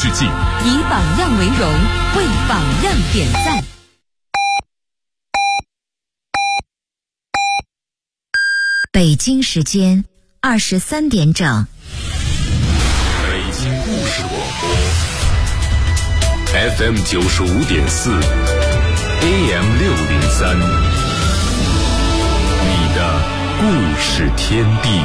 世纪， 以榜样为荣，为榜样点赞。 北京时间23点整。 北京故事广播 FM 95.4 AM 603，你的故事天地。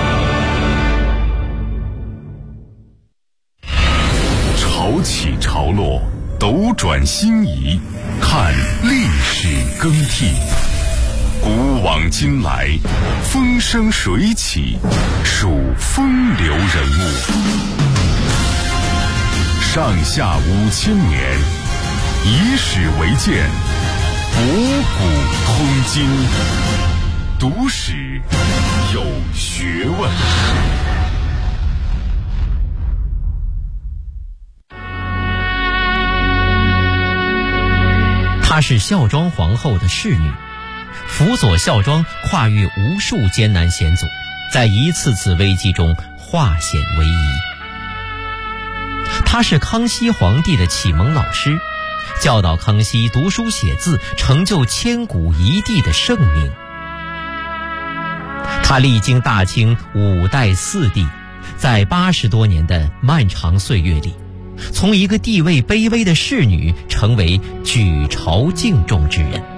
潮起潮落，斗转星移，看历史更替。古往今来，风生水起，数风流人物。上下5000年，以史为鉴，博古通今，读史有学问。 她是孝庄皇后的侍女，辅佐孝庄跨越无数艰难险阻，在一次次危机中化险为夷。她是康熙皇帝的启蒙老师，教导康熙读书写字，成就千古一帝的盛名。她历经大清5代4帝，在80多年的漫长岁月里，从一个地位卑微的侍女成为举朝敬重之人。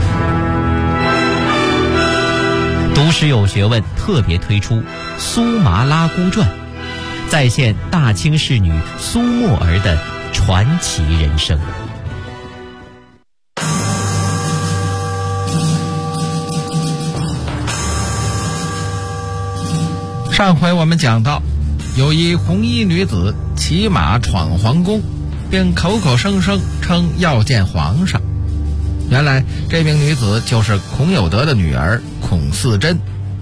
读史有学问特别推出《苏麻拉姑传》，再现大清侍女苏沫儿的传奇人生。 上回我们讲到，有一红衣女子骑马闯皇宫，并口口声声称要见皇上。原来这名女子就是孔有德的女儿孔四珍。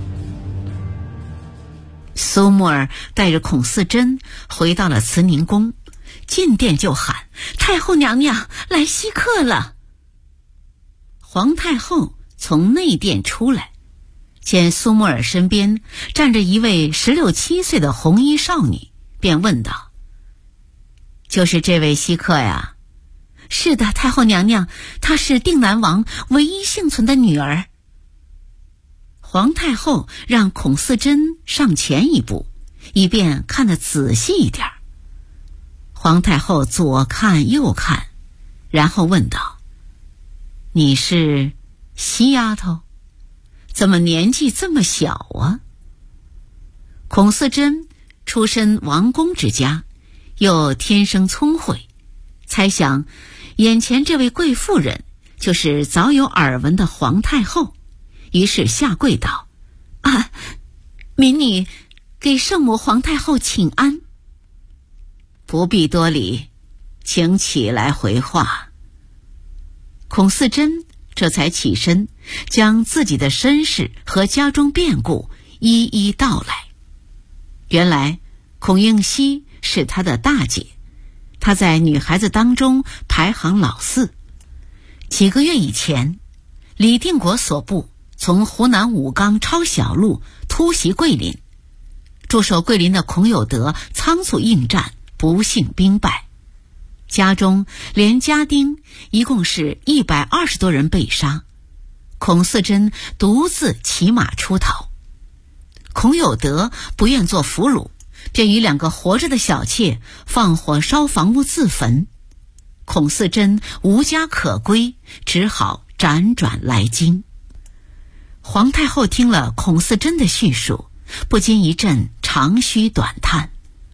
苏沫儿带着孔四珍回到了慈宁宫，进殿就喊：太后娘娘来稀客了。皇太后从内殿出来，见苏沫儿身边站着一位16、17岁的红衣少女，便问道：就是这位稀客呀？是的，太后娘娘，她是定南王唯一幸存的女儿。皇太后让孔四珍上前一步，以便看得仔细一点。皇太后左看右看，然后问道：你是稀丫头？怎么年纪这么小啊？孔四珍出身王公之家，又天生聪慧，猜想眼前这位贵妇人就是早有耳闻的皇太后，于是下跪道：民女给圣母皇太后请安。不必多礼，请起来回话。孔四珍这才起身，将自己的身世和家中变故一一道来。原来孔应熙是她的大姐，她在女孩子当中排行老4。几个月以前，李定国所部从湖南武冈抄小路突袭桂林，驻守桂林的孔有德仓促应战，不幸兵败，家中连家丁一共是120多人被杀，孔四珍独自骑马出逃。孔有德不愿做俘虏，便与2个活着的小妾放火烧房屋自焚。孔四珍无家可归，只好辗转来京。皇太后听了孔四珍的叙述，不禁一阵长吁短叹：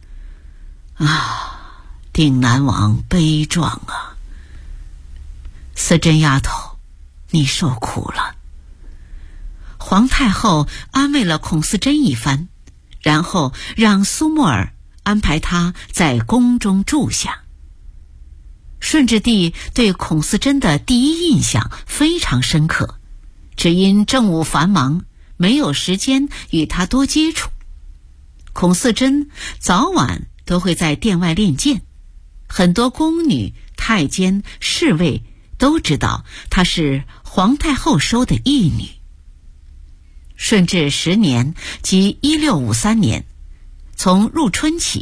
定南王悲壮啊！四珍丫头，你受苦了。皇太后安慰了孔四珍一番，然后让苏沫儿安排她在宫中住下。顺治帝对孔四珍的第一印象非常深刻，只因政务繁忙，没有时间与她多接触。孔四珍早晚都会在殿外练剑，很多宫女、太监、侍卫都知道她是皇太后收的义女。顺治10年，即1653年，从入春起，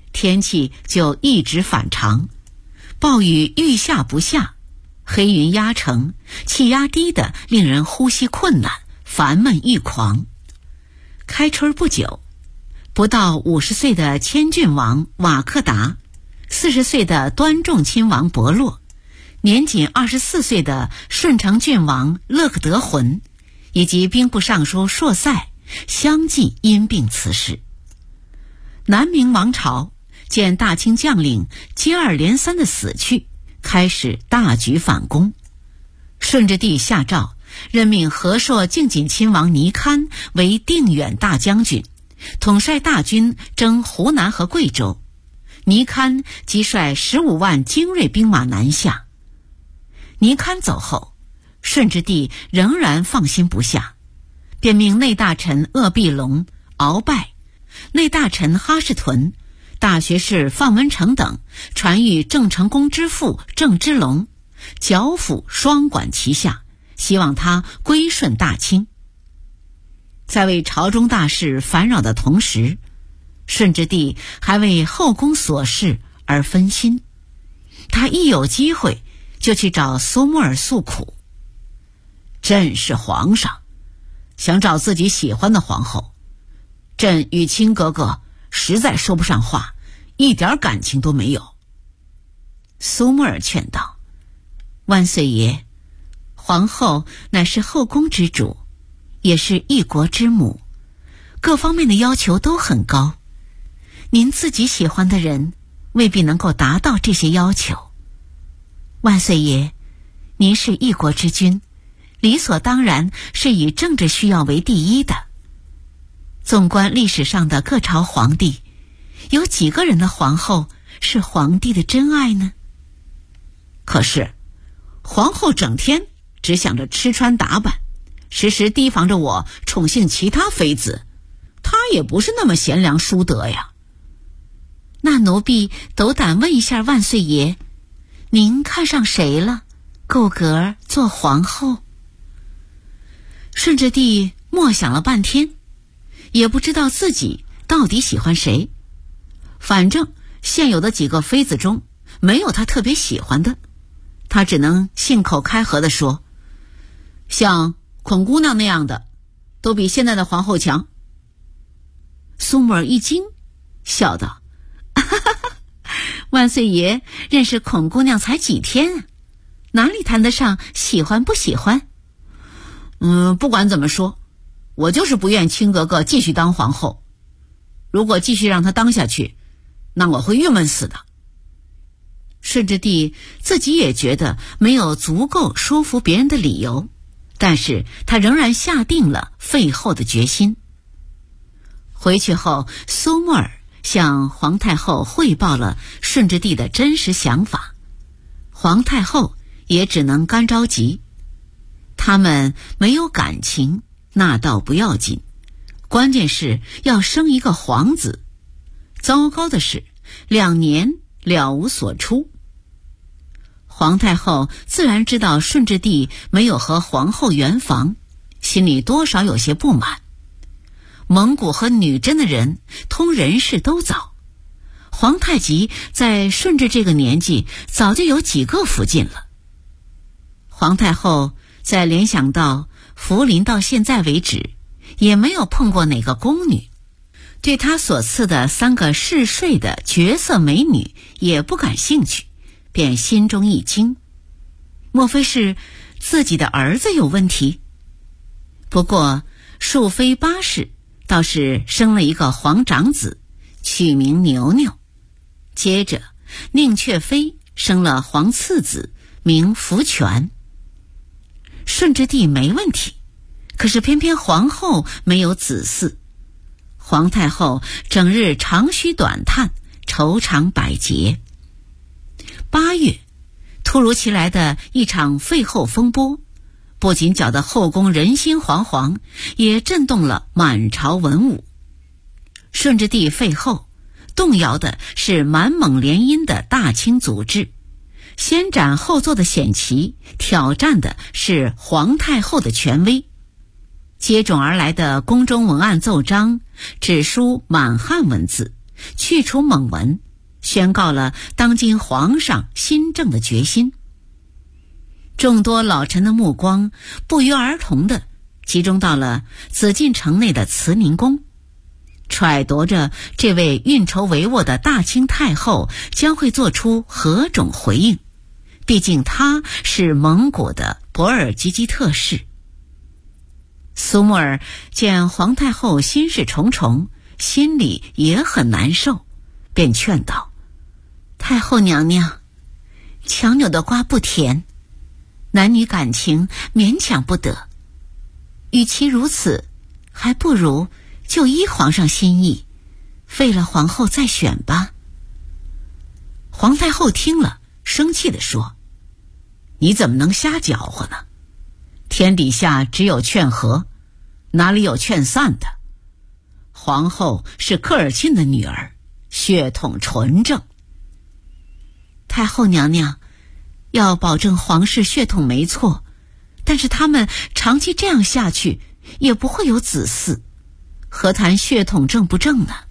天气就一直反常，暴雨欲下不下，黑云压城，气压低的令人呼吸困难，烦闷欲狂。开春不久，不到50岁的千郡王瓦克达，40岁的端重亲王伯洛，年仅24岁的顺承郡王勒克德浑，以及兵部尚书硕塞相继因病辞世。南明王朝见大清将领接二连三的死去，开始大举反攻。顺治帝下诏任命和硕敬谨亲王倪堪为定远大将军，统帅大军征湖南和贵州。倪堪即率15万精锐兵马南下。倪堪走后，顺治帝仍然放心不下，便命内大臣鄂必隆、鳌拜、内大臣哈士屯、大学士范文成等传谕郑成功之父郑芝龙，剿抚双管齐下，希望他归顺大清。在为朝中大事烦扰的同时，顺治帝还为后宫琐事而分心。他一有机会就去找苏木尔诉苦：朕是皇上，想找自己喜欢的皇后，朕与亲哥哥实在说不上话，一点感情都没有。苏木尔劝道：万岁爷，皇后乃是后宫之主，也是一国之母，各方面的要求都很高，您自己喜欢的人未必能够达到这些要求。万岁爷，您是一国之君，理所当然是以政治需要为第一的。纵观历史上的各朝皇帝，有几个人的皇后是皇帝的真爱呢？可是皇后整天只想着吃穿打扮，时时提防着我宠幸其他妃子，她也不是那么贤良淑德呀。那奴婢斗胆问一下万岁爷，您看上谁了，够格做皇后？顺治帝默想了半天，也不知道自己到底喜欢谁。反正现有的几个妃子中没有他特别喜欢的，他只能信口开河地说：像孔姑娘那样的都比现在的皇后强。苏木尔一惊，笑道：万岁爷认识孔姑娘才几天啊，哪里谈得上喜欢不喜欢？不管怎么说，我就是不愿亲格格继续当皇后。如果继续让她当下去，那我会郁闷死的。顺治帝自己也觉得没有足够说服别人的理由，但是他仍然下定了废后的决心。回去后，苏木尔向皇太后汇报了顺治帝的真实想法，皇太后也只能干着急。他们没有感情，那倒不要紧，关键是要生一个皇子。糟糕的是，2年了无所出。皇太后自然知道顺治帝没有和皇后圆房，心里多少有些不满。蒙古和女真的人通人事都早，皇太极在顺治这个年纪早就有几个福晋了。皇太后再联想到福临到现在为止也没有碰过哪个宫女，对她所赐的3个嗜睡的绝色美女也不感兴趣，便心中一惊，莫非是自己的儿子有问题？不过淑妃巴氏倒是生了一个皇长子，取名牛牛。接着宁雀妃生了皇次子，名福全。顺治帝没问题，可是偏偏皇后没有子嗣。皇太后整日长吁短叹，愁肠百结。8月，突如其来的一场废后风波，不仅搅得后宫人心惶惶，也震动了满朝文武。顺治帝废后，动摇的是满蒙联姻的大清祖制，先斩后奏的险棋，挑战的是皇太后的权威。接踵而来的宫中文案奏章只书满汉文字，去除蒙文， 宣告了当今皇上新政的决心。众多老臣的目光不约而同地集中到了紫禁城内的慈宁宫，揣度着这位运筹帷幄的大清太后将会做出何种回应。毕竟她是蒙古的博尔济吉特氏。苏木尔见皇太后心事重重，心里也很难受，便劝道：太后娘娘，强扭的瓜不甜，男女感情勉强不得，与其如此，还不如就依皇上心意，废了皇后再选吧。皇太后听了，生气地说：你怎么能瞎搅和呢？天底下只有劝和，哪里有劝散的？皇后是科尔沁的女儿，血统纯正。太后娘娘要保证皇室血统没错，但是他们长期这样下去也不会有子嗣，何谈血统正不正呢？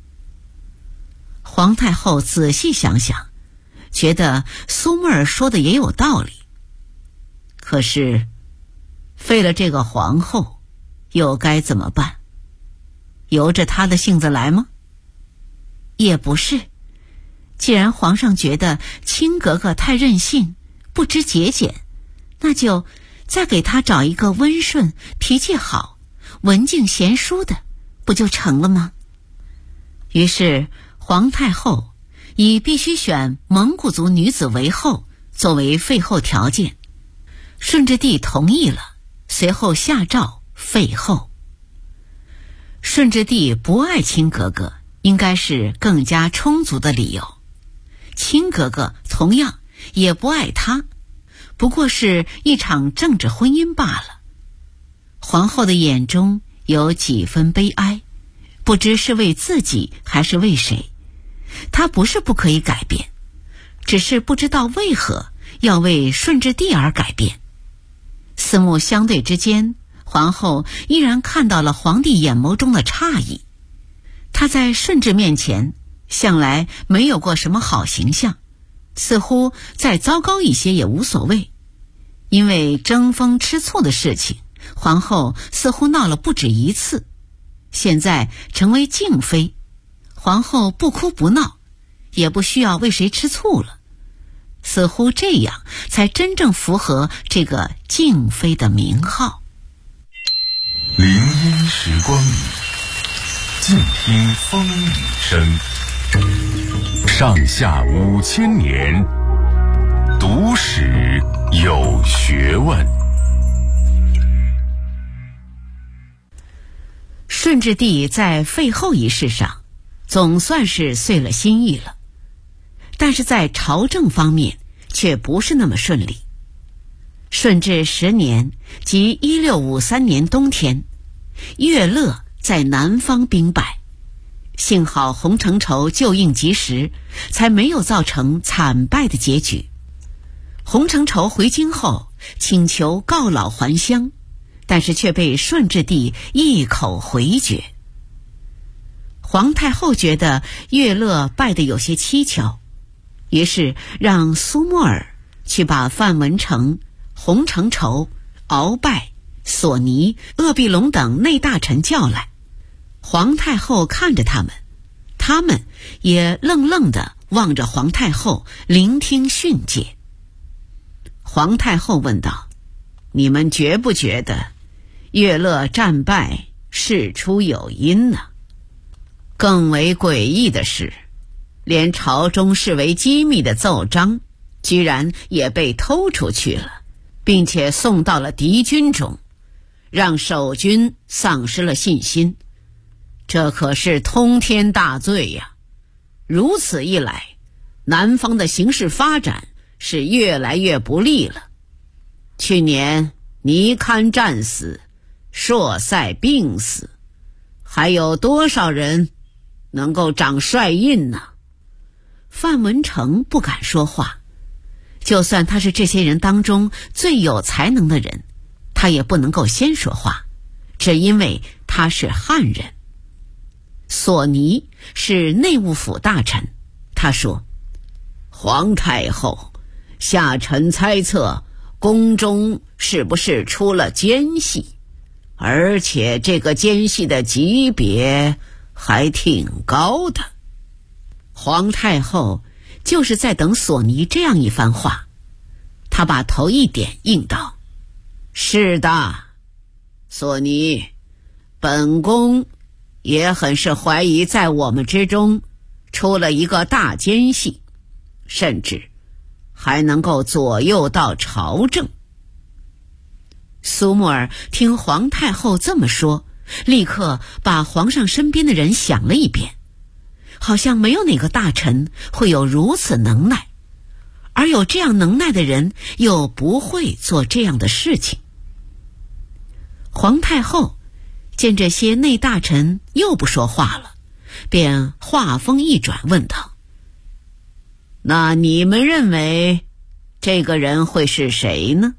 皇太后仔细想想，觉得苏木尔说的也有道理。可是废了这个皇后又该怎么办？由着她的性子来吗？也不是，既然皇上觉得亲格格太任性，不知节俭，那就再给她找一个温顺、脾气好、文静贤淑的，不就成了吗？于是皇太后以必须选蒙古族女子为后作为废后条件，顺治帝同意了，随后下诏废后。顺治帝不爱亲格格，应该是更加充足的理由。亲格格同样也不爱他，不过是一场政治婚姻罢了。皇后的眼中有几分悲哀，不知是为自己还是为谁。她不是不可以改变，只是不知道为何要为顺治帝而改变。四目相对之间，皇后依然看到了皇帝眼眸中的诧异。她在顺治面前向来没有过什么好形象，似乎再糟糕一些也无所谓。因为争风吃醋的事情，皇后似乎闹了不止一次，现在成为静妃，皇后不哭不闹，也不需要为谁吃醋了。似乎这样才真正符合这个静妃的名号。 林荫时光里，静听风雨声。上下5000年，读史有学问。 顺治帝在废后一事上总算是遂了心意了，但是在朝政方面却不是那么顺利。顺治10年，即1653年冬天，乐乐在南方兵败，幸好洪承畴救应及时，才没有造成惨败的结局。洪承畴回京后请求告老还乡，但是却被顺治帝一口回绝。皇太后觉得乐乐败得有些蹊跷，于是让苏木尔去把范文成、洪承畴、鳌拜、索尼、鄂必隆等内大臣叫来。皇太后看着他们，他们也愣愣地望着皇太后，聆听训诫。皇太后问道：你们觉不觉得乐乐战败事出有因呢？更为诡异的是，连朝中视为机密的奏章居然也被偷出去了，并且送到了敌军中，让守军丧失了信心。这可是通天大罪呀！如此一来，南方的形势发展是越来越不利了。去年尼堪战死，朔塞病死，还有多少人能够掌帅印呢？范文成不敢说话，就算他是这些人当中最有才能的人，他也不能够先说话，只因为他是汉人。索尼是内务府大臣， 他说：“皇太后，下臣猜测宫中是不是出了奸细，而且这个奸细的级别还挺高的。”皇太后就是在等索尼这样一番话，她把头一点应道：“是的，索尼，本宫也很是怀疑在我们之中出了一个大奸细，甚至还能够左右到朝政。”苏木儿听皇太后这么说，立刻把皇上身边的人想了一遍，好像没有哪个大臣会有如此能耐，而有这样能耐的人又不会做这样的事情。皇太后见这些内大臣又不说话了，便话锋一转问道：“那你们认为这个人会是谁呢？”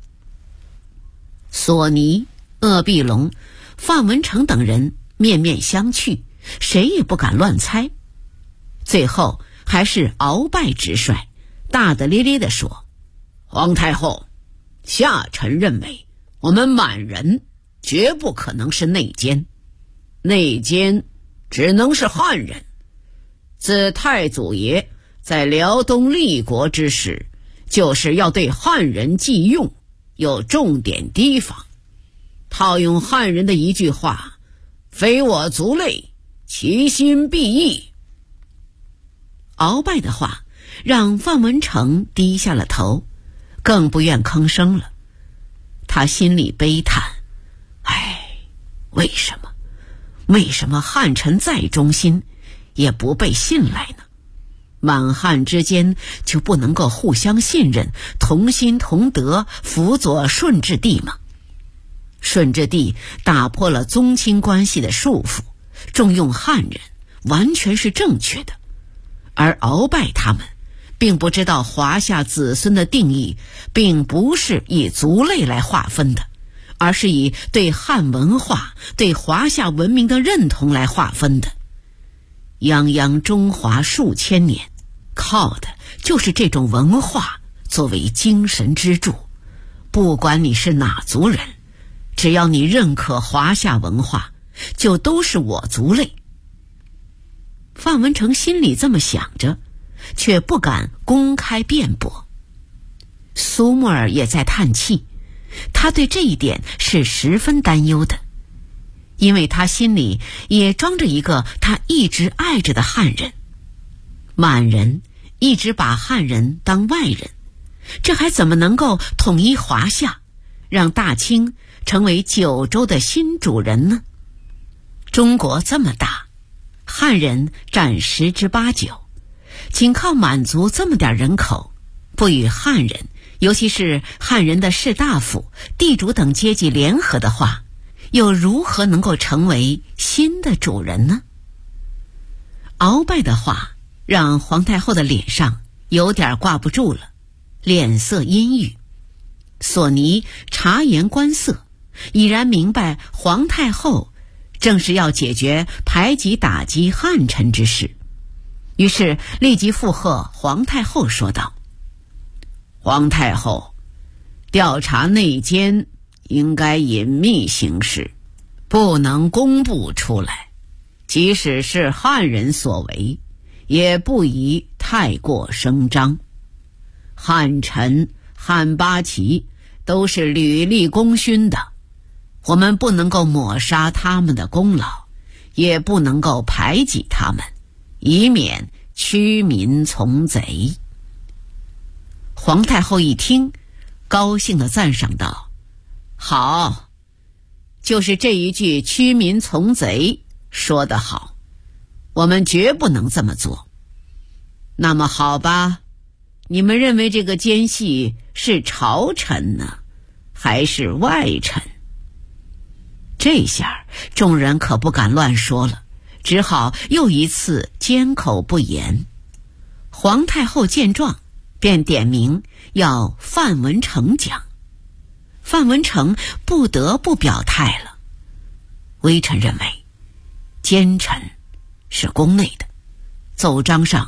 索尼、鄂必龙、范文成等人面面相觑，谁也不敢乱猜。最后还是鳌拜直率，大大咧咧地说：“皇太后，下臣认为我们满人绝不可能是内奸，内奸只能是汉人。自太祖爷在辽东立国之时，就是要对汉人忌用，有重点提防。套用汉人的一句话，非我族类，其心必异。”鳌拜的话让范文成低下了头，更不愿吭声了。他心里悲叹：为什么汉臣再忠心也不被信赖呢？满汉之间就不能够互相信任，同心同德，辅佐顺治帝吗？顺治帝打破了宗亲关系的束缚，重用汉人，完全是正确的。而鳌拜他们并不知道华夏子孙的定义并不是以族类来划分的，而是以对汉文化、对华夏文明的认同来划分的。泱泱中华数千年，靠的就是这种文化作为精神支柱。不管你是哪族人，只要你认可华夏文化，就都是我族类。范文成心里这么想着，却不敢公开辩驳。苏木儿也在叹气，他对这一点是十分担忧的，因为他心里也装着一个他一直爱着的汉人。满人一直把汉人当外人，这还怎么能够统一华夏，让大清成为九州的新主人呢？中国这么大，汉人占10%-8%，仅靠满族这么点人口，不与汉人，尤其是汉人的士大夫、地主等阶级联合的话，又如何能够成为新的主人呢？鳌拜的话让皇太后的脸上有点挂不住了，脸色阴郁。索尼察言观色，已然明白皇太后正是要解决排挤打击汉臣之事，于是立即附和皇太后说道：“皇太后，调查内奸应该隐秘行事，不能公布出来，即使是汉人所为，也不宜太过声张。汉臣、汉八旗都是屡立功勋的，我们不能够抹杀他们的功劳，也不能够排挤他们，以免屈民从贼。”皇太后一听，高兴地赞赏道：“好，就是这一句屈民从贼说得好，我们绝不能这么做。那么好吧，你们认为这个奸细是朝臣呢，还是外臣？”这下众人可不敢乱说了，只好又一次缄口不言。皇太后见状，便点名要范文成讲。范文成不得不表态了：“微臣认为，奸臣是宫内的，奏章上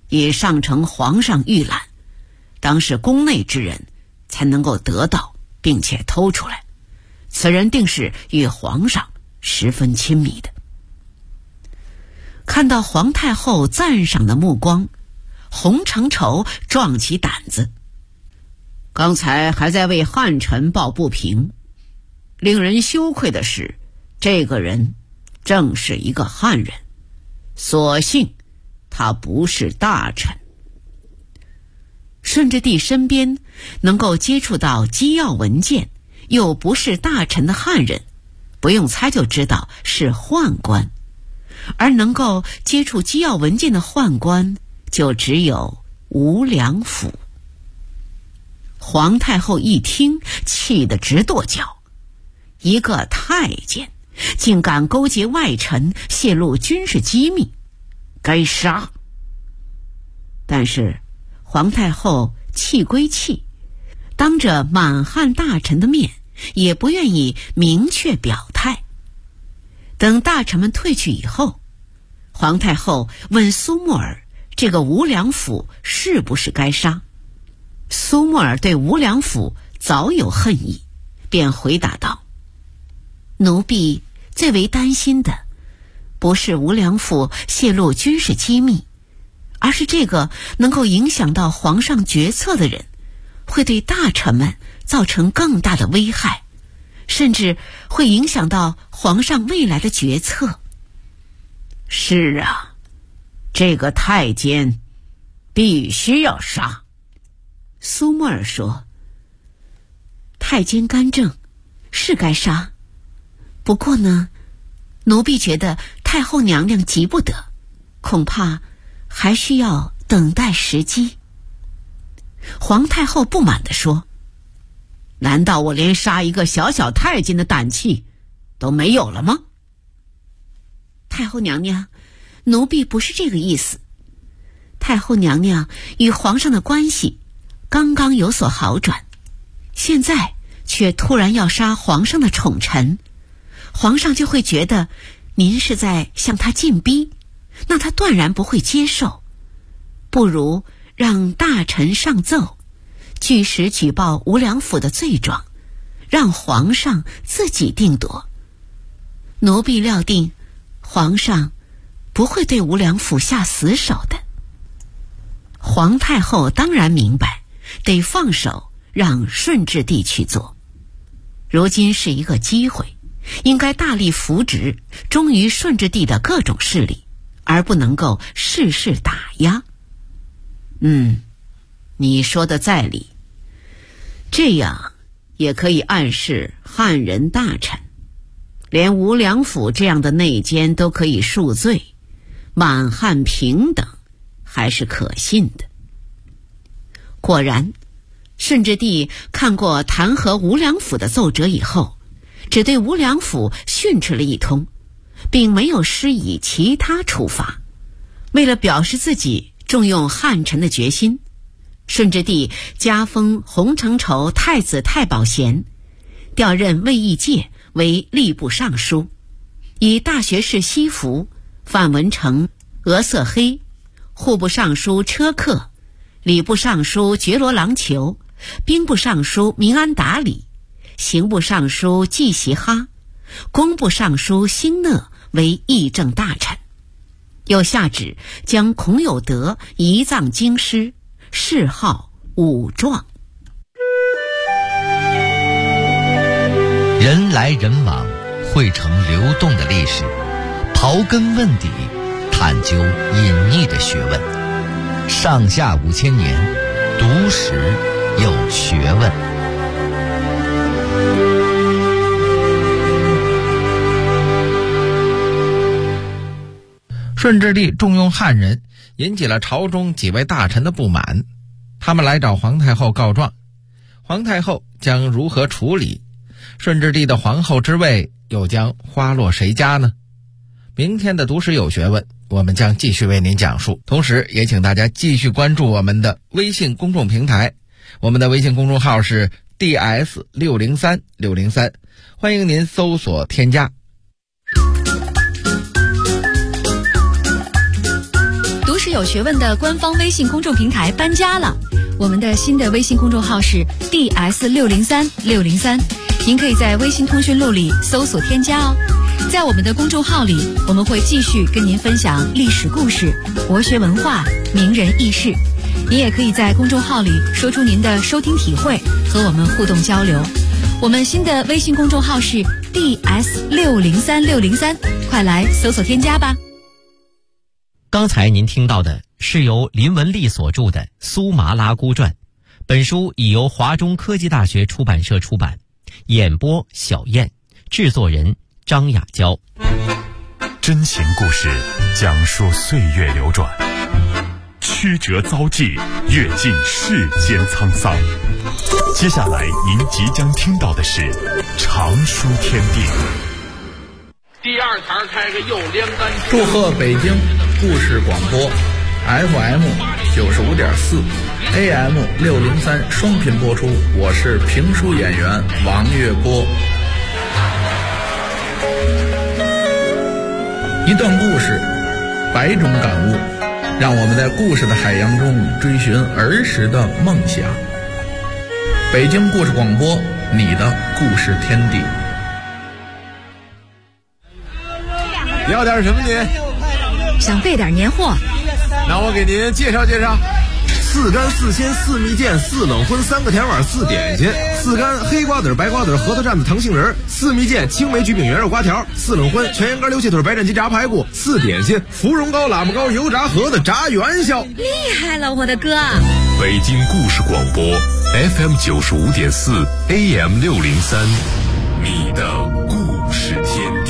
已上呈皇上御览，当是宫内之人才能够得到并且偷出来，此人定是与皇上十分亲密的。看到皇太后赞赏的目光，洪承畴壮起胆子，刚才还在为汉臣抱不平，令人羞愧的是，这个人正是一个汉人，所幸他不是大臣。顺治帝身边能够接触到机要文件又不是大臣的汉人，不用猜就知道是宦官，而能够接触机要文件的宦官就只有吴良辅。皇太后一听，气得直跺脚，一个太监竟敢勾结外臣，泄露军事机密，该杀。但是皇太后气归气，当着满汉大臣的面也不愿意明确表态。等大臣们退去以后，皇太后问苏木尔，这个吴良辅是不是该杀？苏木尔对吴良辅早有恨意，便回答道：奴婢最为担心的不是吴良辅泄露军事机密，而是这个能够影响到皇上决策的人会对大臣们造成更大的危害，甚至会影响到皇上未来的决策。是啊，这个太监必须要杀。苏木尔说：太监干政是该杀，不过呢，奴婢觉得太后娘娘急不得，恐怕还需要等待时机。皇太后不满地说：难道我连杀一个小小太监的胆气都没有了吗？太后娘娘，奴婢不是这个意思。太后娘娘与皇上的关系刚刚有所好转，现在却突然要杀皇上的宠臣，皇上就会觉得您是在向他进逼，那他断然不会接受。不如让大臣上奏，据实举报吴良辅的罪状，让皇上自己定夺。奴婢料定皇上不会对吴良辅下死手的。皇太后当然明白，得放手让顺治帝去做。如今是一个机会，应该大力扶植忠于顺治帝的各种势力，而不能够事事打压。你说的在理，这样也可以暗示汉人大臣，连吴良辅这样的内奸都可以恕罪，满汉平等还是可信的。果然，顺治帝看过弹劾吴良辅的奏折以后，只对吴良辅训斥了一通，并没有施以其他处罚。为了表示自己重用汉臣的决心，顺治帝加封洪承畴太子太保衔，调任卫奕介为吏部尚书，以大学士西服、范文成、额瑟黑、户部尚书车克、礼部尚书觉罗郎求、兵部尚书明安达里、刑部尚书季习哈、工部尚书兴讷为议政大臣，又下旨将孔有德移葬京师，谥号武壮。 人来人往，汇成流动的历史，刨根问底，探究隐匿的学问。上下5000年，读史有学问。 顺治帝重用汉人，引起了朝中几位大臣的不满，他们来找皇太后告状。皇太后将如何处理？顺治帝的皇后之位又将花落谁家呢？明天的读史有学问，我们将继续为您讲述。同时也请大家继续关注我们的微信公众平台，我们的微信公众号是 DS603603，欢迎您搜索添加。 有学问的官方微信公众平台搬家了，我们的新的微信公众号是 DS630603，您可以在微信通讯录里搜索添加哦。在我们的公众号里，我们会继续跟您分享历史故事、国学文化、名人轶事。您也可以在公众号里说出您的收听体会，和我们互动交流。我们新的微信公众号是 DS603603，快来搜索添加吧。 刚才您听到的是由林文丽所著的《苏麻拉姑传》，本书已由华中科技大学出版社出版，演播小燕，制作人张雅娇。 真情故事讲述岁月流转，曲折遭际，阅尽世间沧桑。接下来您即将听到的是常书天地。 第二台开个又连杆。 祝贺北京故事广播 FM 95.4 AM 603双频播出，我是评书演员王月波。一段故事，百种感悟，让我们在故事的海洋中追寻儿时的梦想。北京故事广播，你的故事天地。 要点什么您？ 想备点年货， 那我给您介绍介绍。4干4鲜4蜜饯4冷荤3个甜碗4点心，4干黑瓜子白瓜子核桃蘸子糖杏仁，4蜜饯青梅焗饼圆肉瓜条，4冷荤全羊肝溜蟹腿白斩鸡炸排骨，4点心芙蓉糕喇嘛糕油炸盒子炸元宵。 厉害了我的哥！ 北京故事广播 FM 95.4 AM 603，你的故事天地。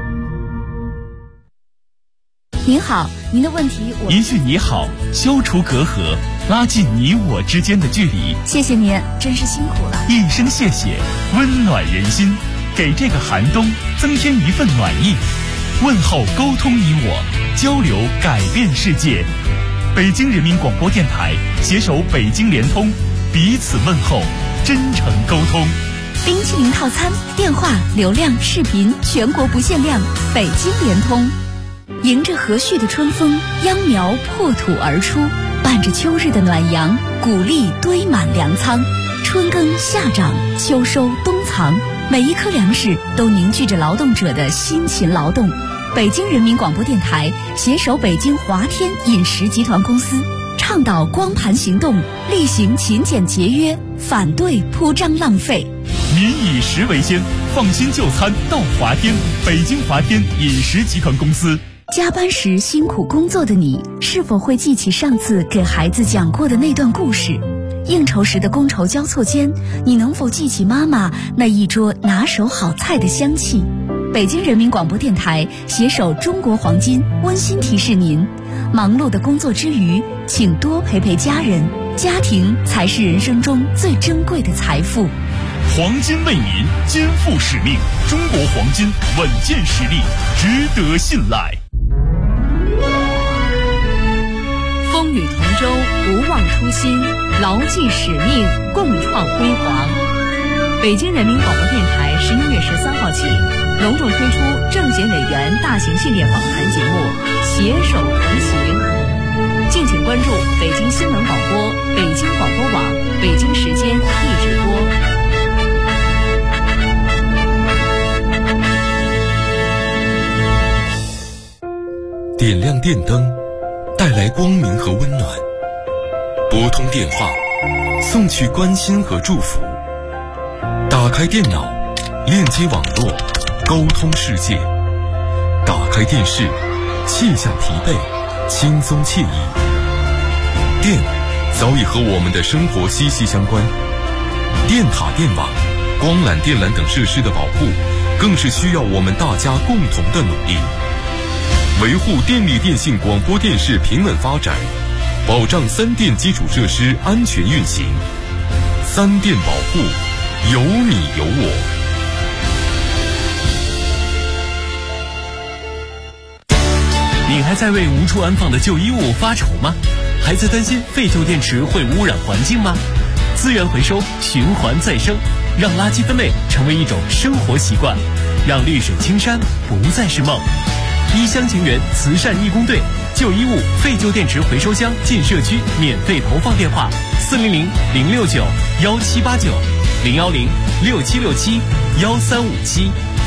您好，您的问题我一句你好，消除隔阂，拉近你我之间的距离。 谢谢您，真是辛苦了。 一声谢谢，温暖人心，给这个寒冬增添一份暖意。问候沟通你我，交流改变世界。北京人民广播电台携手北京联通，彼此问候，真诚沟通。 冰淇淋套餐，电话、流量、视频全国不限量，北京联通。迎着和煦的春风，秧苗破土而出，伴着秋日的暖阳，谷粒堆满粮仓。春耕夏长，秋收冬藏，每一颗粮食都凝聚着劳动者的辛勤劳动。北京人民广播电台携手北京华天饮食集团公司，倡导光盘行动，厉行勤俭节约，反对铺张浪费。 民以食为先，放心就餐到华天。北京华天饮食集团公司。 加班时辛苦工作的你，是否会记起上次给孩子讲过的那段故事？应酬时的觥筹交错间，你能否记起妈妈那一桌拿手好菜的香气？北京人民广播电台携手中国黄金，温馨提示您：忙碌的工作之余，请多陪陪家人，家庭才是人生中最珍贵的财富。 黄金为民，肩负使命，中国黄金稳健实力，值得信赖。 风雨同舟，不忘初心，牢记使命，共创辉煌。北京人民广播电台11月13号起，隆重推出政协委员大型系列访谈节目《携手同行》，敬请关注北京新闻广播、北京广播网、北京时间一直播。 点亮电灯，带来光明和温暖；拨通电话，送去关心和祝福；打开电脑，链接网络，沟通世界；打开电视，卸下疲惫，轻松惬意。电早已和我们的生活息息相关，电塔、电网、光缆、电缆等设施的保护，更是需要我们大家共同的努力。维护电力电信广播电视平稳发展，保障3电基础设施安全运行。3电保护，有你有我。 你还在为无处安放的旧衣物发愁吗？还在担心废旧电池会污染环境吗？资源回收，循环再生，让垃圾分类成为一种生活习惯，让绿水青山不再是梦。一厢情愿慈善义工队就旧衣物、废旧电池回收箱进社区免费投放电话：400-069-1789，010-6767-1357。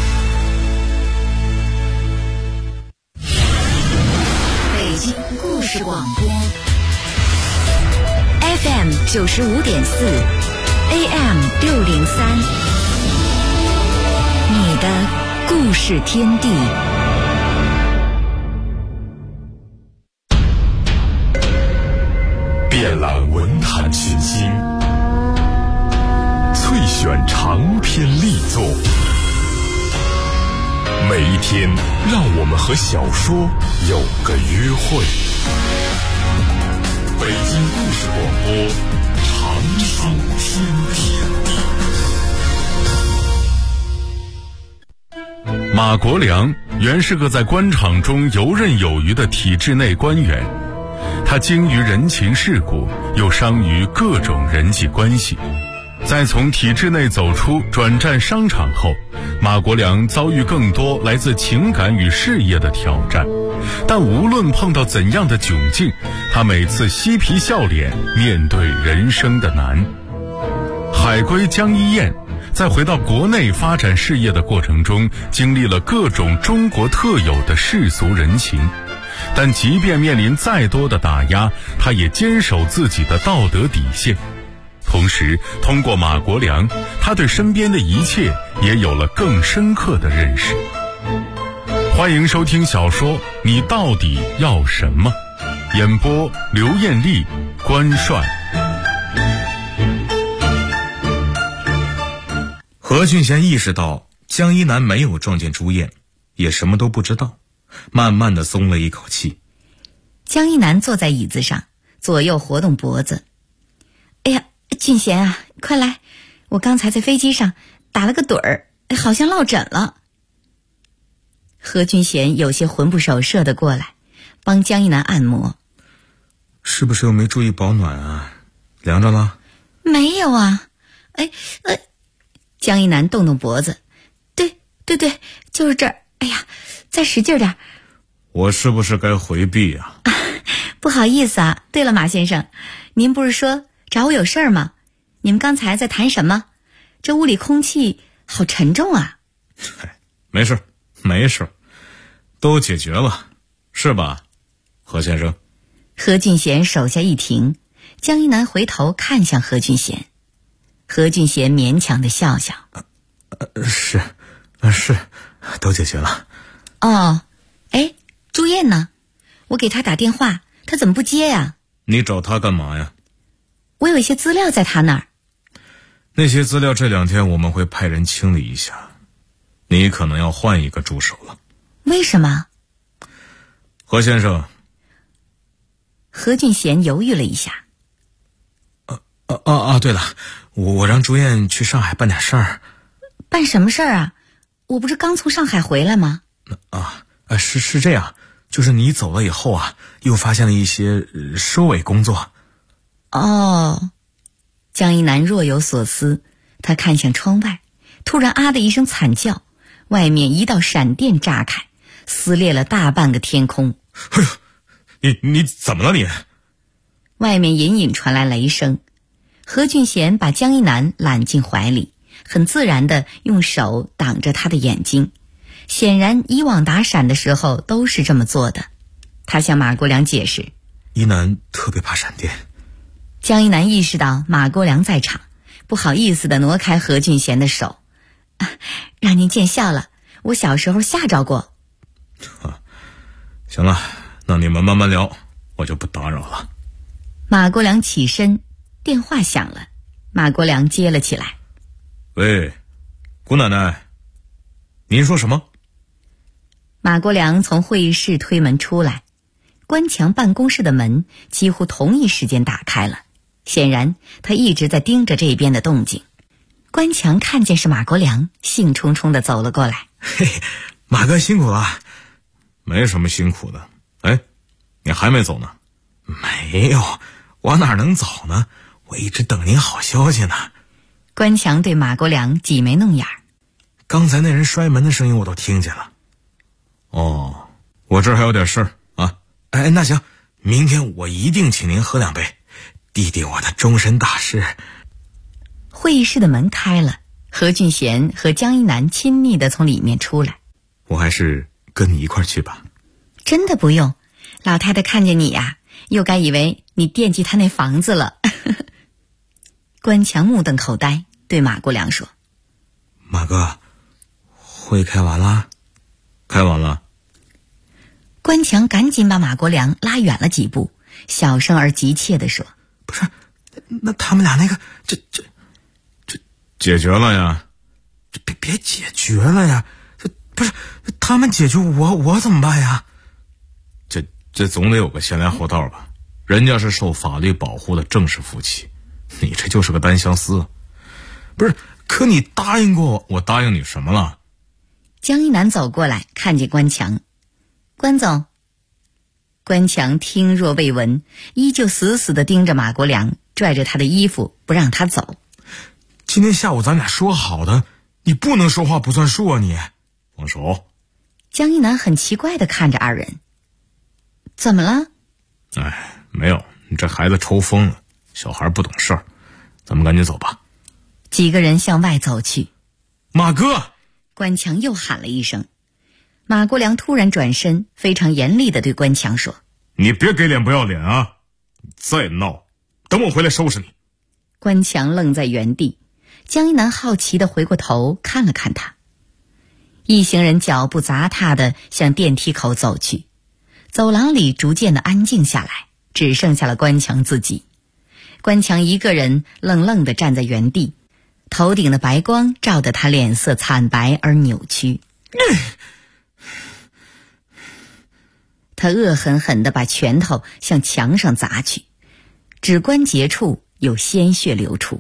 北京故事广播 FM 95.4，AM 603，你的故事天地。 遍览文坛群星，萃选长篇力作，每一天让我们和小说有个约会。北京故事广播，长寿天地。马国良原是个在官场中游刃有余的体制内官员，他精于人情世故，又商于各种人际关系。在从体制内走出转战商场后，马国良遭遇更多来自情感与事业的挑战，但无论碰到怎样的窘境，他每次嬉皮笑脸面对人生的难。海归江一燕在回到国内发展事业的过程中，经历了各种中国特有的世俗人情，但即便面临再多的打压，他也坚守自己的道德底线。同时通过马国良，他对身边的一切也有了更深刻的认识。欢迎收听小说《你到底要什么》，演播刘艳丽、关帅。 何俊贤意识到江一南没有撞见朱燕，也什么都不知道，慢慢地松了一口气。 江一南坐在椅子上，左右活动脖子。哎呀，俊贤啊，快来，我刚才在飞机上打了个盹儿，好像落枕了。何俊贤有些魂不守舍地过来，帮江一南按摩。 是不是又没注意保暖啊？凉着了？ 没有啊。江一南动动脖子，对，就是这儿。哎呀，再使劲点。 我是不是该回避啊？ 不好意思啊。对了，马先生，您不是说找我有事儿吗？你们刚才在谈什么？这屋里空气好沉重啊。 没事，都解决了，是吧，何先生？ 何俊贤手下一停，江一南回头看向何俊贤。何俊贤勉强的笑笑。 是，都解决了。 哦，朱燕呢？我给她打电话，她怎么不接呀？ 你找她干嘛呀？ 我有一些资料在她那儿。 那些资料这2天我们会派人清理一下，你可能要换一个助手了。 为什么？ 何先生。 何俊贤犹豫了一下。 对了，我让朱燕去上海办点事儿。 办什么事儿啊？我不是刚从上海回来吗？ 是这样，就是你走了以后啊，又发现了一些收尾工作。 哦。江一南若有所思，他看向窗外，突然啊的一声惨叫，外面一道闪电炸开，撕裂了大半个天空。 哎呦，你怎么了你？ 外面隐隐传来雷声。何俊贤把江一南揽进怀里，很自然地用手挡着他的眼睛，显然以往打闪的时候都是这么做的。他向马国良解释， 一南特别怕闪电。 江一南意识到马国良在场，不好意思地挪开何俊贤的手。让您见笑了，我小时候吓着过。 行了，那你们慢慢聊，我就不打扰了。 马国良起身，电话响了，马国良接了起来。 喂，姑奶奶，您说什么？ 马国良从会议室推门出来，关强办公室的门几乎同一时间打开了，显然他一直在盯着这边的动静。关强看见是马国良，兴冲冲地走了过来。 嘿，马哥辛苦了。没什么辛苦的。你还没走呢？没有，我哪能走呢？我一直等您好消息呢。 关强对马国良挤眉弄眼。 刚才那人摔门的声音我都听见了。哦，我这儿还有点事儿啊。 哎，那行，明天我一定请您喝2杯，弟弟我的终身大事。 会议室的门开了，何俊贤和江一南亲昵地从里面出来。 我还是跟你一块去吧。 真的不用，老太太看见你呀，又该以为你惦记她那房子了。关强目瞪口呆，对马国良说： 马哥，会开完了？开完了。 关强赶紧把马国良拉远了几步，小声而急切地说： 不是，那他们俩那个这解决了呀？别解决了呀！不是他们解决我怎么办呀？这总得有个先来后到吧？人家是受法律保护的正式夫妻，你这就是个单相思。不是，可你答应过我答应你什么了？ 江一南走过来，看见关强。关总。关强听若未闻，依旧死死地盯着马国良，拽着他的衣服不让他走。 今天下午咱俩说好的，你不能说话不算数啊你！放手！ 江一南很奇怪地看着二人。怎么了？ 哎，没有，你这孩子抽风了，小孩不懂事儿，咱们赶紧走吧。 几个人向外走去。 马哥！ 关强又喊了一声。马国良突然转身，非常严厉地对关强说： 你别给脸不要脸啊！你再闹，等我回来收拾你。 关强愣在原地，江一南好奇地回过头看了看他。一行人脚步杂沓地向电梯口走去，走廊里逐渐地安静下来，只剩下了关强自己。关强一个人愣愣地站在原地，头顶的白光照得他脸色惨白而扭曲。他恶狠狠地把拳头向墙上砸去，指关节处有鲜血流出。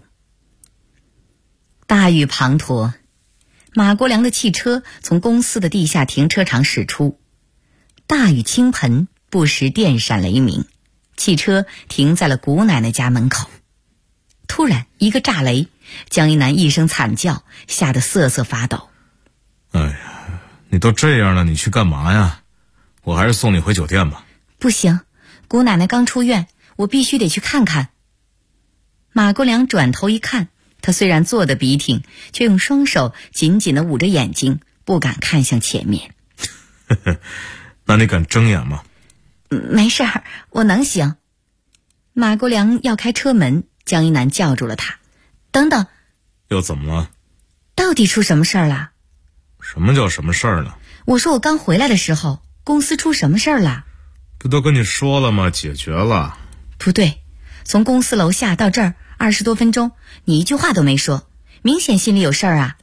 大雨滂沱，马国良的汽车从公司的地下停车场驶出，大雨倾盆，不时电闪雷鸣，汽车停在了谷奶奶家门口。突然一个炸雷，江一南一声惨叫，吓得瑟瑟发抖。 哎呀，你都这样了，你去干嘛呀？我还是送你回酒店吧。 不行，姑奶奶刚出院，我必须得去看看。马国良转头一看，他虽然坐得笔挺，却用双手紧紧地捂着眼睛，不敢看向前面。 那你敢睁眼吗？ 没事儿，我能行。马国良要开车门，江一南叫住了他。等等。 又怎么了？ 到底出什么事儿了？ 什么叫什么事儿呢？ 我说我刚回来的时候，公司出什么事儿了？ 不都跟你说了吗？解决了。 不对，从公司楼下到这儿20多分钟，你一句话都没说，明显心里有事儿啊。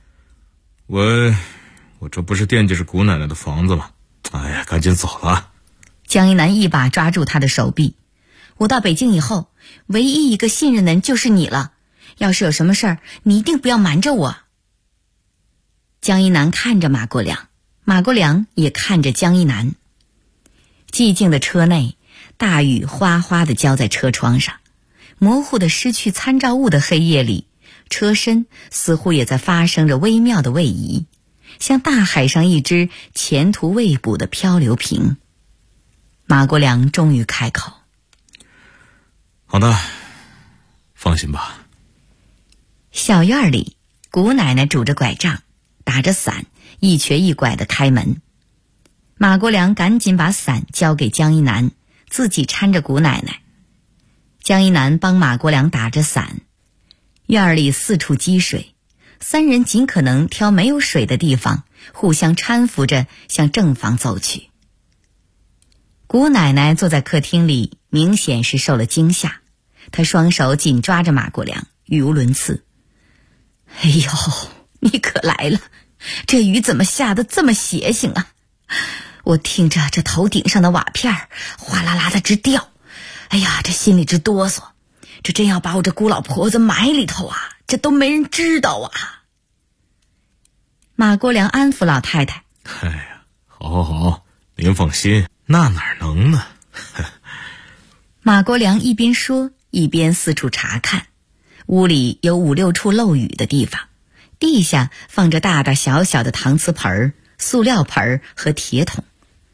我这不是惦记着谷奶奶的房子吗？哎呀，赶紧走了。 江一南一把抓住他的手臂。我到北京以后，唯一一个信任的人就是你了，要是有什么事儿，你一定不要瞒着我。江一南看着马国良，马国良也看着江一南。寂静的车内，大雨哗哗地浇在车窗上，模糊的失去参照物的黑夜里，车身似乎也在发生着微妙的位移，像大海上一只前途未卜的漂流瓶。马国良终于开口： 好的，放心吧。 小院里，谷奶奶拄着拐杖，打着伞，一瘸一拐地开门。马国良赶紧把伞交给江一南，自己搀着谷奶奶。江一南帮马国良打着伞，院里四处积水，三人尽可能挑没有水的地方，互相搀扶着向正房走去。谷奶奶坐在客厅里，明显是受了惊吓，她双手紧抓着马国良，语无伦次：哎呦，你可来了，这雨怎么下得这么邪性啊？我听着这头顶上的瓦片哗啦啦的直掉，哎呀，这心里直哆嗦，这真要把我这姑老婆子埋里头啊，这都没人知道啊。马国良安抚老太太： 哎呀，好，您放心，那哪能呢？ 马国良一边说一边四处查看，屋里有5、6处漏雨的地方，地下放着大大小小的搪瓷盆、塑料盆和铁桶。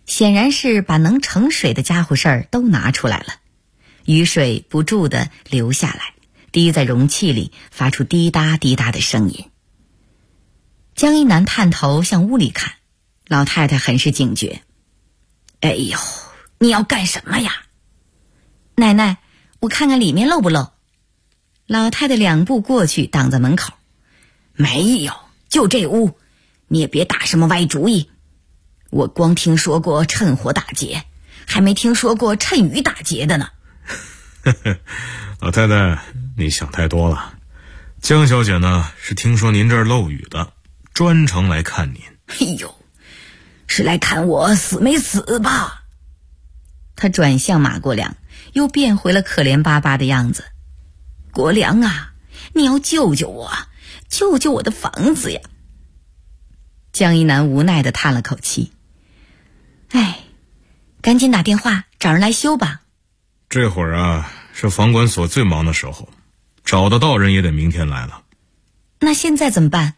显然是把能盛水的家伙事儿都拿出来了。雨水不住地流下来，滴在容器里，发出滴答滴答的声音。江一南探头向屋里看，老太太很是警觉。哎呦，你要干什么呀？奶奶，我看看里面漏不漏。老太太2步过去挡在门口。没有，就这屋，你也别打什么歪主意。我光听说过趁火打劫，还没听说过趁雨打劫的呢。 老太太，你想太多了。江小姐呢，是听说您这儿漏雨的，专程来看您。 哎呦，是来看我死没死吧？他转向马国良，又变回了可怜巴巴的样子。国良啊，你要救救我，救救我的房子呀！江一南无奈地叹了口气。哎，赶紧打电话找人来修吧。 这会儿啊，是房管所最忙的时候，找得到人也得明天来了。 那现在怎么办？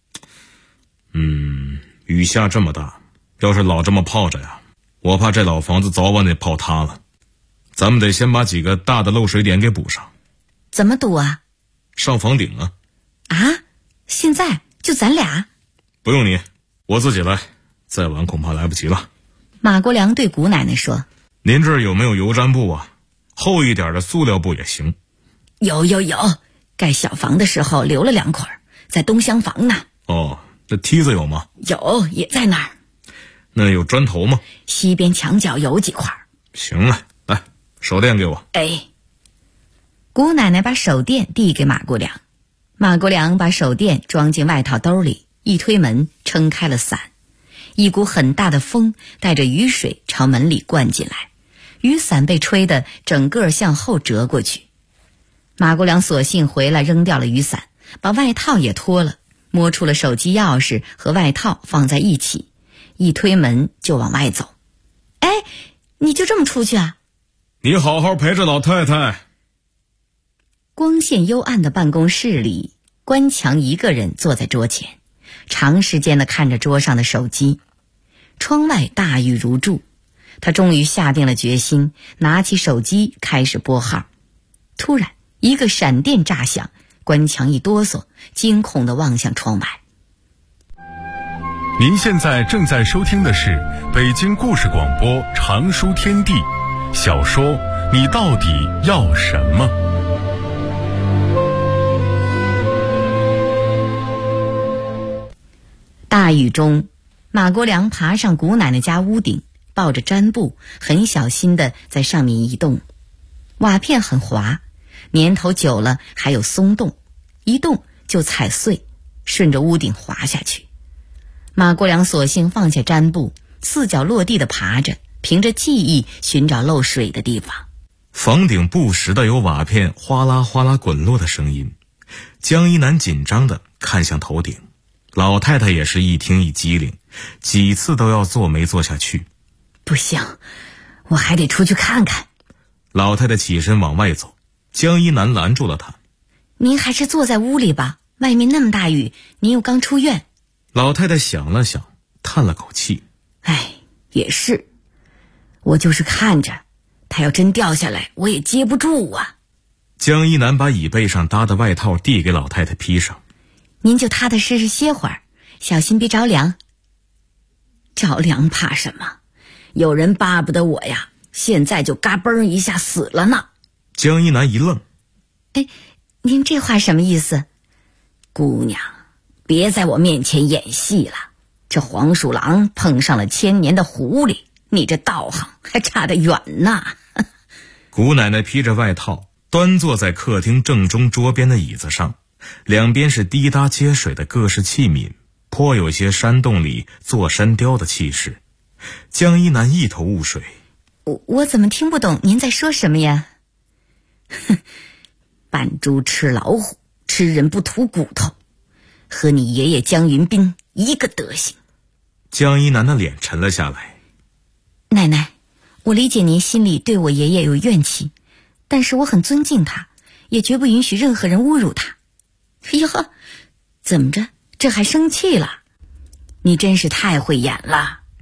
雨下这么大，要是老这么泡着呀，我怕这老房子早晚得泡塌了。咱们得先把几个大的漏水点给补上。 怎么堵啊？ 上房顶啊。 啊？现在就咱俩？ 不用你，我自己来，再晚恐怕来不及了。 马国良对谷奶奶说： 您这儿有没有油毡布啊？厚一点的塑料布也行。 有，盖小房的时候留了2块，在东厢房呢。 哦，那梯子有吗？ 有，也在那儿。 那有砖头吗？ 西边墙角有几块。 行了，来，手电给我。 哎，谷奶奶把手电递给马国良，马国良把手电装进外套兜里，一推门撑开了伞，一股很大的风带着雨水朝门里灌进来，雨伞被吹得整个向后折过去。马国良索性回来扔掉了雨伞，把外套也脱了，摸出了手机钥匙和外套放在一起，一推门就往外走。哎，你就这么出去啊？ 你好好陪着老太太。 光线幽暗的办公室里，关强一个人坐在桌前，长时间地看着桌上的手机。窗外大雨如注，他终于下定了决心，拿起手机开始拨号。突然一个闪电炸响，关强一哆嗦，惊恐地望向窗外。 您现在正在收听的是北京故事广播长书天地小说《你到底要什么》。 大雨中，马国良爬上谷奶奶家屋顶，抱着毡布，很小心地在上面移动。瓦片很滑，年头久了还有松动，一动就踩碎，顺着屋顶滑下去。马国良索性放下毡布，四脚落地地爬着，凭着记忆寻找漏水的地方。 房顶不时的有瓦片哗啦哗啦滚落的声音，江一南紧张地看向头顶。老太太也是一听一激灵，几次都要坐没坐下去。 不行，我还得出去看看。 老太太起身往外走，江一南拦住了她。 您还是坐在屋里吧，外面那么大雨，您又刚出院。 老太太想了想，叹了口气。 哎，也是，我就是看着，他要真掉下来，我也接不住啊。 江一南把椅背上搭的外套递给老太太披上。 您就踏踏实实歇会儿，小心别着凉。着凉怕什么？有人巴不得我呀，现在就嘎嘣一下死了呢。 江一南一愣。 哎，您这话什么意思？姑娘，别在我面前演戏了。这黄鼠狼碰上了1000年的狐狸，你这道行还差得远呢。 谷奶奶披着外套，端坐在客厅正中桌边的椅子上，两边是滴答接水的各式器皿，颇有些山洞里坐山雕的气势。江一南一头雾水。 我怎么听不懂您在说什么呀？扮猪吃老虎，吃人不吐骨头，和你爷爷江云斌一个德行。 江一南的脸沉了下来。 奶奶，我理解您心里对我爷爷有怨气，但是我很尊敬他，也绝不允许任何人侮辱他。哎呦呵，怎么着，这还生气了？你真是太会演了。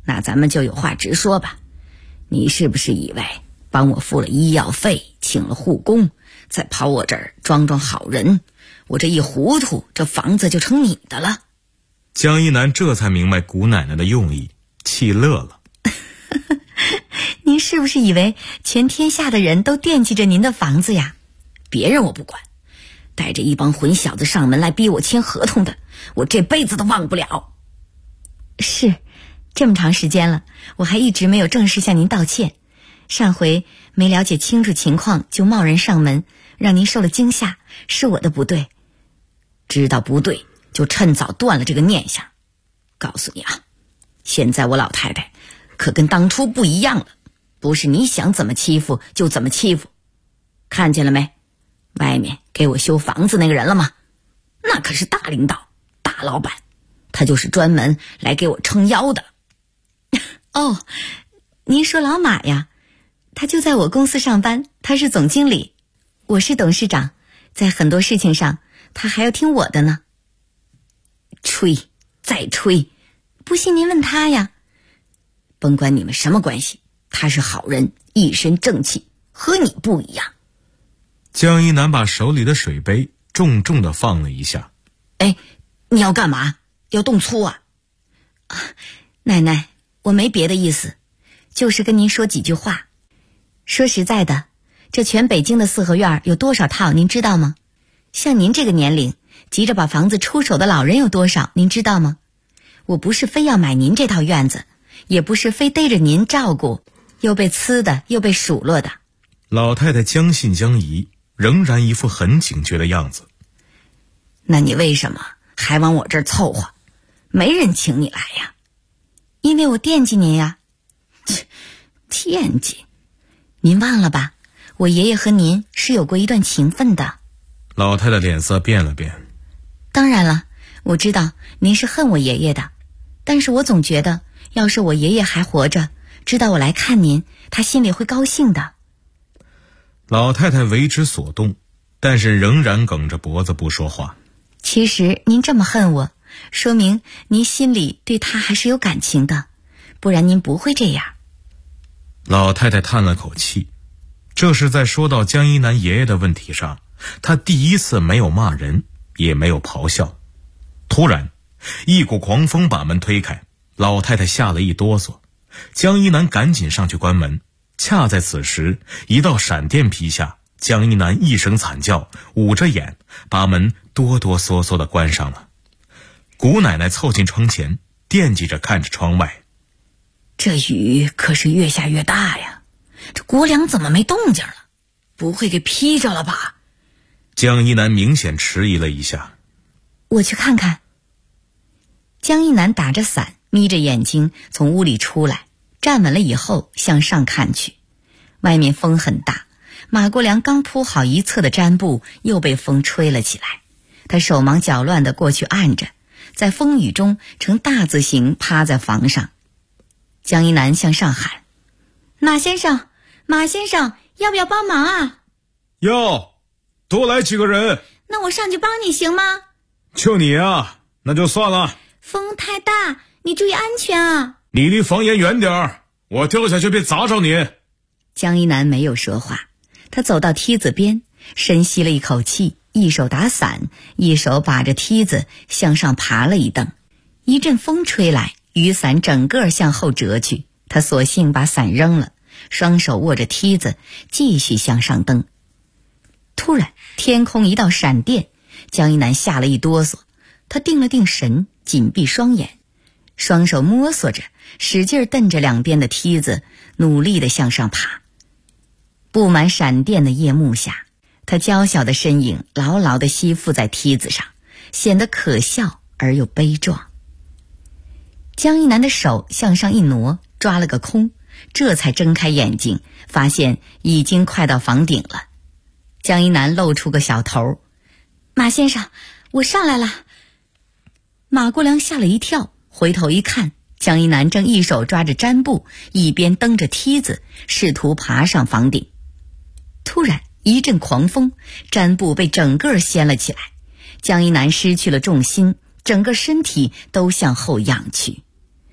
那咱们就有话直说吧。你是不是以为帮我付了医药费，请了护工，再跑我这儿装装好人，我这一糊涂，这房子就成你的了？ 江一南这才明白姑奶奶的用意，气乐了。 您是不是以为全天下的人都惦记着您的房子呀？别人我不管，带着一帮混小子上门来逼我签合同的，我这辈子都忘不了。是，这么长时间了，我还一直没有正式向您道歉。上回没了解清楚情况就贸然上门，让您受了惊吓，是我的不对。知道不对就趁早断了这个念想。告诉你啊，现在我老太太可跟当初不一样了，不是你想怎么欺负就怎么欺负。看见了没？外面给我修房子那个人了吗？那可是大领导大老板，他就是专门来给我撑腰的。哦，您说老马呀，他就在我公司上班，他是总经理，我是董事长，在很多事情上他还要听我的呢。吹，再吹，不信您问他呀。甭管你们什么关系，他是好人，一身正气，和你不一样。 江一南把手里的水杯重重地放了一下。 哎，你要干嘛？要动粗啊？奶奶，我没别的意思，就是跟您说几句话。说实在的，这全北京的四合院有多少套您知道吗？像您这个年龄急着把房子出手的老人有多少您知道吗？我不是非要买您这套院子，也不是非逮着您照顾，又被呲的又被数落的。 老太太将信将疑，仍然一副很警觉的样子。 那你为什么还往我这儿凑合？没人请你来呀。因为我惦记您呀。惦记？您忘了吧，我爷爷和您是有过一段情分的。 老太太脸色变了变。 当然了，我知道您是恨我爷爷的，但是我总觉得要是我爷爷还活着，知道我来看您，他心里会高兴的。 老太太为之所动，但是仍然梗着脖子不说话。 其实您这么恨我，说明您心里对他还是有感情的，不然您不会这样。 老太太叹了口气，这是在说到江一南爷爷的问题上，她第一次没有骂人，也没有咆哮。突然一股狂风把门推开，老太太吓了一哆嗦。江一南赶紧上去关门，恰在此时一道闪电劈下，江一南一声惨叫，捂着眼把门哆哆嗦嗦地关上了。姑奶奶凑近窗前，惦记着看着窗外。 这雨可是越下越大呀，这国梁怎么没动静了？不会给劈着了吧？ 江一南明显迟疑了一下。 我去看看。江一南打着伞，眯着眼睛从屋里出来，站稳了以后向上看去。外面风很大，马国良刚铺好一侧的毡布又被风吹了起来，他手忙脚乱地过去按着，在风雨中呈大字形趴在房上。江一南向上喊：马先生，马先生，要不要帮忙啊？ 要，多来几个人。 那我上去帮你行吗？ 就你啊，那就算了。 风太大，你注意安全啊。 你离房檐远点儿，我掉下去别砸着你。 江一南没有说话，他走到梯子边，深吸了一口气，一手打伞，一手把着梯子向上爬了一蹬。一阵风吹来，雨伞整个向后折去，他索性把伞扔了，双手握着梯子继续向上蹬。突然天空一道闪电，江一南吓了一哆嗦，他定了定神，紧闭双眼，双手摸索着，使劲蹬着两边的梯子，努力地向上爬。布满闪电的夜幕下，他娇小的身影牢牢地吸附在梯子上，显得可笑而又悲壮。江一南的手向上一挪，抓了个空，这才睁开眼睛，发现已经快到房顶了。江一南露出个小头：马先生，我上来了。马国良吓了一跳，回头一看，江一南正一手抓着毡布，一边蹬着梯子，试图爬上房顶。突然一阵狂风，毡布被整个掀了起来，江一南失去了重心，整个身体都向后仰去。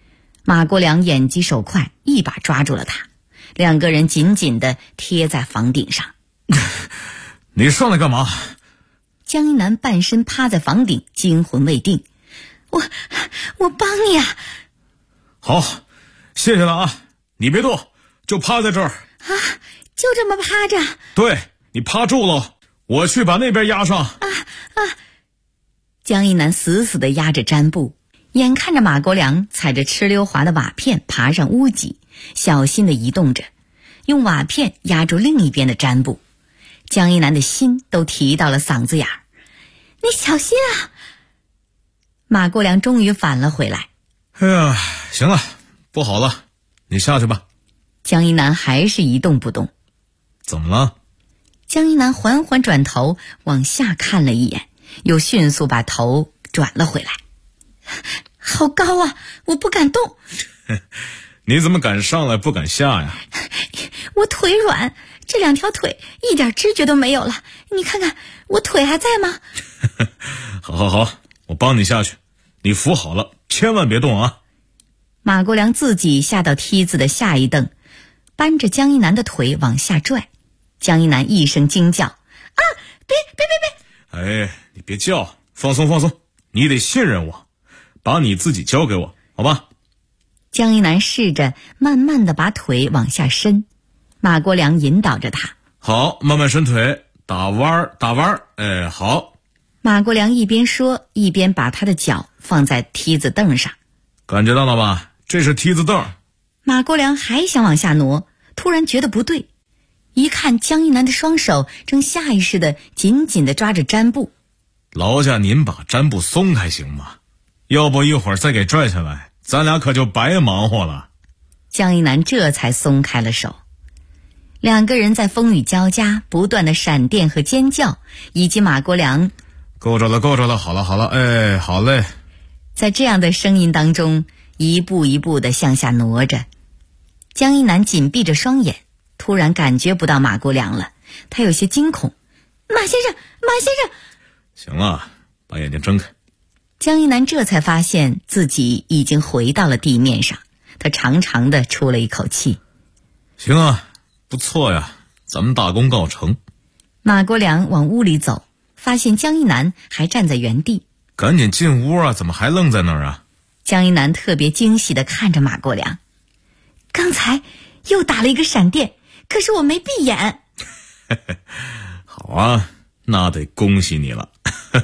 马国良眼疾手快，一把抓住了他，两个人紧紧地贴在房顶上。 你上来干嘛？ 江一南半身趴在房顶，惊魂未定。我帮你啊。 好，谢谢了啊，你别动，就趴在这儿。 啊，就这么趴着？ 对，你趴住了，我去把那边压上。 江一南死死地压着毡布，眼看着马国良踩着哧溜滑的瓦片爬上屋脊，小心地移动着，用瓦片压住另一边的毡布。江一南的心都提到了嗓子眼儿。你小心啊！马国良终于返了回来。 哎呀，行了，不好了，你下去吧。 江一南还是一动不动。 怎么了？ 江一南缓缓转头往下看了一眼，又迅速把头转了回来。好高啊，我不敢动。 你怎么敢上来不敢下呀？ 我腿软，这两条腿一点知觉都没有了，你看看我腿还在吗？ 好，我帮你下去，你扶好了，千万别动啊。 马国良自己下到梯子的下一蹬，扳着江一南的腿往下拽。江一南一声惊叫，啊，别！ 哎，你别叫，放松，你得信任我，把你自己交给我，好吧？ 江一南试着慢慢地把腿往下伸，马国良引导着他。 好，慢慢伸腿，打弯，哎，好。 马国良一边说，一边把他的脚放在梯子凳上。 感觉到了吧？这是梯子凳。 马国良还想往下挪，突然觉得不对，一看江一南的双手正下意识地紧紧地抓着毡布。 劳驾您把毡布松开行吗？要不一会儿再给拽下来，咱俩可就白忙活了。 江一南这才松开了手。两个人在风雨交加，不断的闪电和尖叫，以及马国良够着了，好了，哎，好嘞。 在这样的声音当中，一步一步地向下挪着。江一南紧闭着双眼，突然感觉不到马国良了，他有些惊恐。马先生！ 行了，把眼睛睁开。 江一南这才发现自己已经回到了地面上，他长长地出了一口气。 行啊，不错呀，咱们大功告成。 马国良往屋里走，发现江一南还站在原地。 赶紧进屋啊，怎么还愣在那儿啊？ 江一南特别惊喜地看着马国良。刚才又打了一个闪电，可是我没闭眼。 好啊，那得恭喜你了。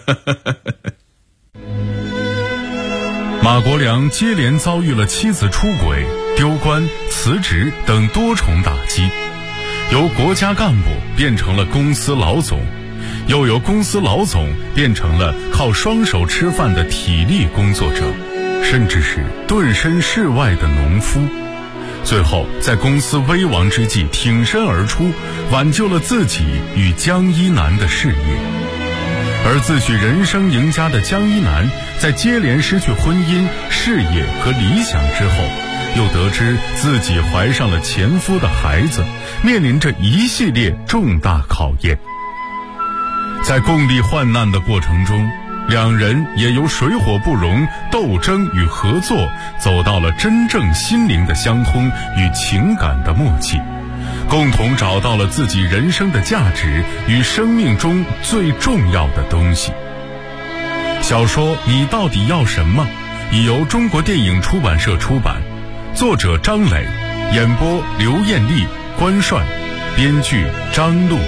马国良接连遭遇了妻子出轨、丢官、辞职等多重打击，由国家干部变成了公司老总，又由公司老总变成了靠双手吃饭的体力工作者，甚至是顿身事外的农夫。最后在公司危亡之际挺身而出，挽救了自己与江一南的事业。而自诩人生赢家的江一南，在接连失去婚姻、事业和理想之后，又得知自己怀上了前夫的孩子，面临着一系列重大考验。在共历患难的过程中，两人也由水火不容、斗争与合作，走到了真正心灵的相通与情感的默契，共同找到了自己人生的价值与生命中最重要的东西。小说《你到底要什么》已由中国电影出版社出版，作者张磊，演播刘艳丽、关帅，编剧张璐。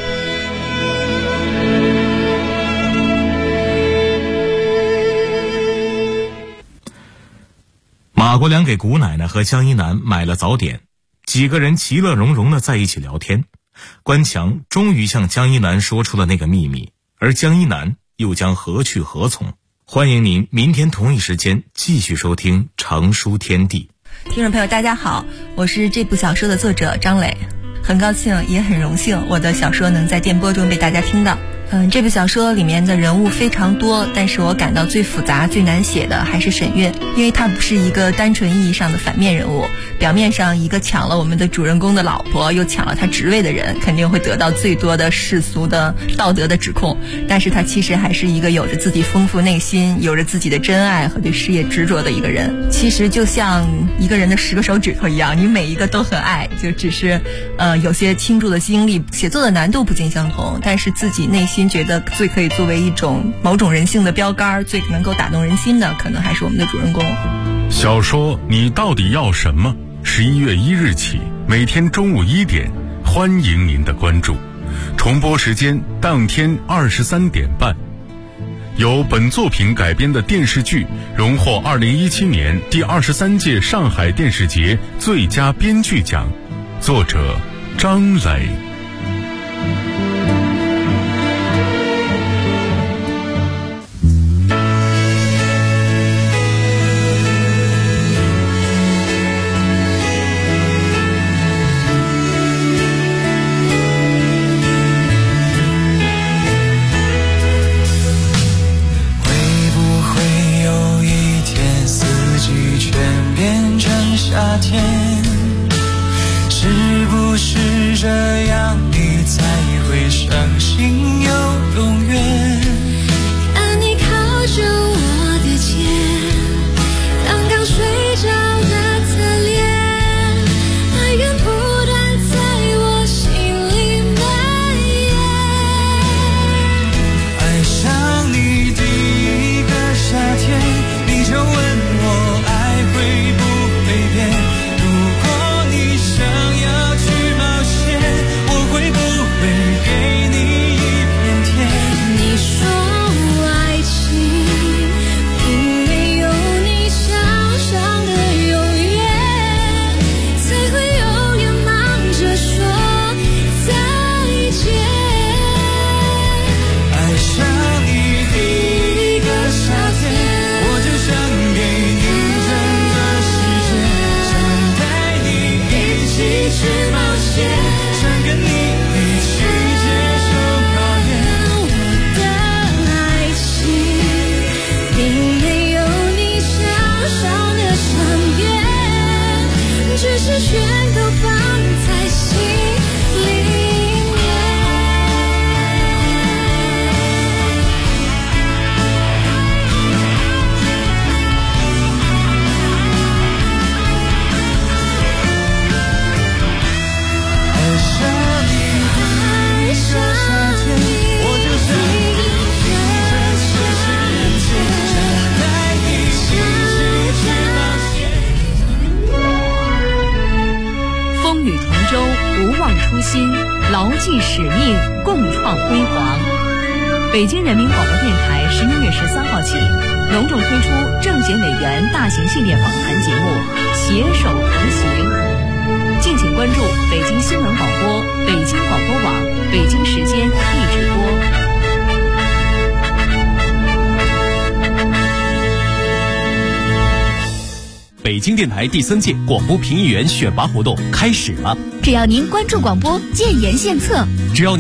马国良给谷奶奶和江一南买了早点，几个人其乐融融地在一起聊天。关强终于向江一南说出了那个秘密，而江一南又将何去何从？欢迎您明天同一时间继续收听《长书天地》。 听众朋友大家好，我是这部小说的作者张磊，很高兴也很荣幸我的小说能在电波中被大家听到。 这部小说里面的人物非常多，但是我感到最复杂最难写的还是沈月，因为她不是一个单纯意义上的反面人物，表面上一个抢了我们的主人公的老婆又抢了他职位的人，肯定会得到最多的世俗的道德的指控，但是他其实还是一个有着自己丰富内心，有着自己的真爱和对事业执着的一个人。其实就像一个人的10个手指头一样，你每一个都很爱，就只是有些倾注的精力，写作的难度不尽相同，但是自己内心觉得最可以作为一种某种人性的标杆，最能够打动人心的，可能还是我们的主人公。 小说你到底要什么？11月1日起，每天中午1点，欢迎您的关注。重播时间当天23点半。由本作品改编的电视剧荣获2017年第23届上海电视节最佳编剧奖，作者张磊。 夏天，是不是这样你才会相信有永远？ 当你靠着我的肩，当刚睡着的侧脸，爱源不断在我心里蔓延。 爱上你第一个夏天，你就问我爱会不如果你想要去冒险，我会不会给你一片天？ 你说爱情并没有你想象的永远，才会永远忙着说再见。 爱上你第一个夏天，我就想给你整个世界，一起去冒险，想跟你一起接受考验。 我的爱情并没有你想象的善变，只是全都放在心里面。 不忘初心，牢记使命，共创辉煌。北京人民广播电台11月13号起，隆重推出政协委员大型系列访谈节目《携手同行》，敬请关注北京新闻广播、北京广播网、北京时间一直播。 北京电台第3届广播评议员选拔活动开始了， 只要您关注广播，建言献策， 只要